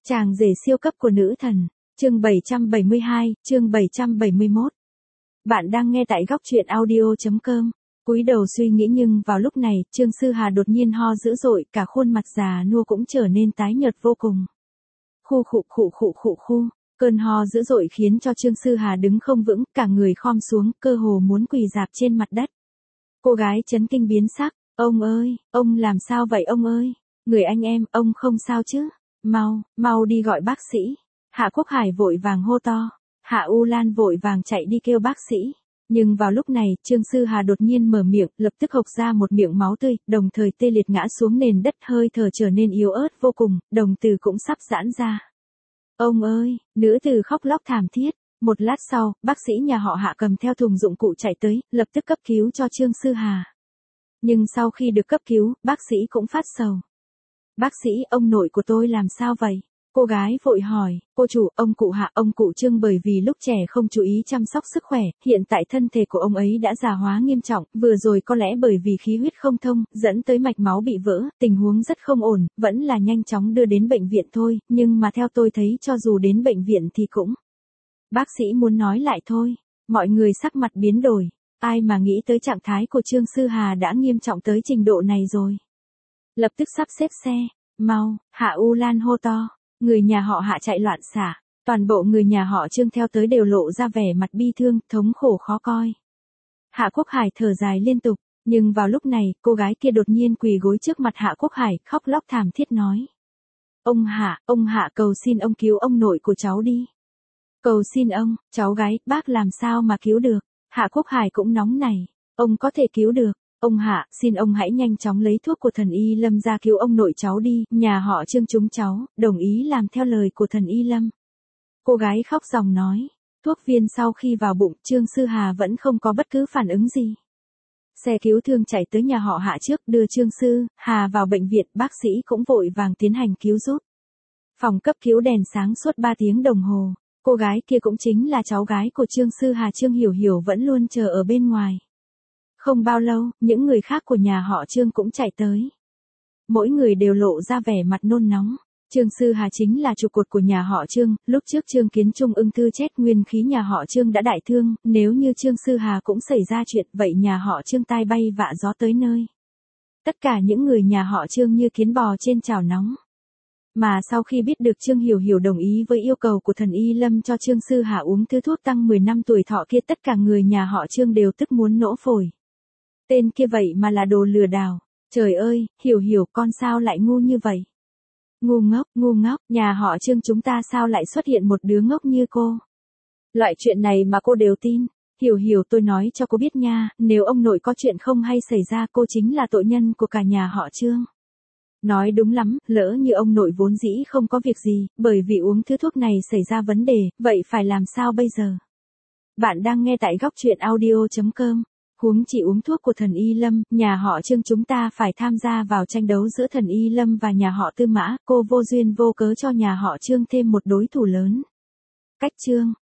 Chàng rể siêu cấp của nữ thần, chương 772, chương 771. Bạn đang nghe tại góc truyện audio.com. Cúi đầu suy nghĩ nhưng vào lúc này, Trương Sư Hà đột nhiên ho dữ dội, cả khuôn mặt già nua cũng trở nên tái nhợt vô cùng. Khu. Cơn ho dữ dội khiến cho Trương Sư Hà đứng không vững, cả người khom xuống, cơ hồ muốn quỳ rạp trên mặt đất. Cô gái chấn kinh biến sắc, ông ơi, ông làm sao vậy ông ơi? Người anh em, ông không sao chứ? Mau đi gọi bác sĩ. Hạ Quốc Hải vội vàng hô to. Hạ U Lan vội vàng chạy đi kêu bác sĩ. Nhưng vào lúc này, Trương Sư Hà đột nhiên mở miệng, lập tức hộc ra một miệng máu tươi, đồng thời tê liệt ngã xuống nền đất, hơi thở trở nên yếu ớt vô cùng, đồng tử cũng sắp giãn ra. Ông ơi, nữ tử khóc lóc thảm thiết. Một lát sau, bác sĩ nhà họ Hạ cầm theo thùng dụng cụ chạy tới, lập tức cấp cứu cho Trương Sư Hà. Nhưng sau khi được cấp cứu, bác sĩ cũng phát sầu. Bác sĩ, ông nội của tôi làm sao vậy? Cô gái vội hỏi, cô chủ, ông cụ Hạ, ông cụ Trương bởi vì lúc trẻ không chú ý chăm sóc sức khỏe, hiện tại thân thể của ông ấy đã già hóa nghiêm trọng, vừa rồi có lẽ bởi vì khí huyết không thông, dẫn tới mạch máu bị vỡ, tình huống rất không ổn, vẫn là nhanh chóng đưa đến bệnh viện thôi, nhưng mà theo tôi thấy cho dù đến bệnh viện thì cũng. Bác sĩ muốn nói lại thôi, mọi người sắc mặt biến đổi, ai mà nghĩ tới trạng thái của Trương Sư Hà đã nghiêm trọng tới trình độ này rồi. Lập tức sắp xếp xe, mau, Hạ U Lan hô to, người nhà họ Hạ chạy loạn xả, toàn bộ người nhà họ Trương theo tới đều lộ ra vẻ mặt bi thương, thống khổ khó coi. Hạ Quốc Hải thở dài liên tục, nhưng vào lúc này, cô gái kia đột nhiên quỳ gối trước mặt Hạ Quốc Hải, khóc lóc thảm thiết nói. Ông Hạ cầu xin ông cứu ông nội của cháu đi. Cầu xin ông, cháu gái, bác làm sao mà cứu được. Hạ Quốc Hải cũng nóng nảy, ông có thể cứu được. Ông Hạ, xin ông hãy nhanh chóng lấy thuốc của thần Y Lâm ra cứu ông nội cháu đi, nhà họ Trương chúng cháu, đồng ý làm theo lời của thần Y Lâm. Cô gái khóc ròng nói, thuốc viên sau khi vào bụng, Trương Sư Hà vẫn không có bất cứ phản ứng gì. Xe cứu thương chạy tới nhà họ Hạ trước, đưa Trương Sư Hà vào bệnh viện, bác sĩ cũng vội vàng tiến hành cứu giúp. Phòng cấp cứu đèn sáng suốt 3 tiếng đồng hồ, cô gái kia cũng chính là cháu gái của Trương Sư Hà, Trương Hiểu Hiểu vẫn luôn chờ ở bên ngoài. Không bao lâu, những người khác của nhà họ Trương cũng chạy tới. Mỗi người đều lộ ra vẻ mặt nôn nóng. Trương Sư Hà chính là trụ cột của nhà họ Trương, lúc trước Trương Kiến Trung ung thư chết, nguyên khí nhà họ Trương đã đại thương, nếu như Trương Sư Hà cũng xảy ra chuyện, vậy nhà họ Trương tai bay vạ gió tới nơi. Tất cả những người nhà họ Trương như kiến bò trên chảo nóng. Mà sau khi biết được Trương Hiểu Hiểu đồng ý với yêu cầu của thần Y Lâm cho Trương Sư Hà uống thứ thuốc tăng 10 năm tuổi thọ kia, tất cả người nhà họ Trương đều tức muốn nổ phổi. Tên kia vậy mà là đồ lừa đảo. Trời ơi, Hiểu Hiểu con sao lại ngu như vậy? Ngu ngốc, nhà họ Trương chúng ta sao lại xuất hiện một đứa ngốc như cô? Loại chuyện này mà cô đều tin. Hiểu Hiểu, tôi nói cho cô biết nha, nếu ông nội có chuyện không hay xảy ra, cô chính là tội nhân của cả nhà họ Trương. Nói đúng lắm, lỡ như ông nội vốn dĩ không có việc gì, bởi vì uống thứ thuốc này xảy ra vấn đề, vậy phải làm sao bây giờ? Bạn đang nghe tại góc truyện audio.com. Huống chỉ uống thuốc của thần Y Lâm, nhà họ Trương chúng ta phải tham gia vào tranh đấu giữa thần Y Lâm và nhà họ Tư Mã, cô vô duyên vô cớ cho nhà họ Trương thêm một đối thủ lớn. Cách Trương,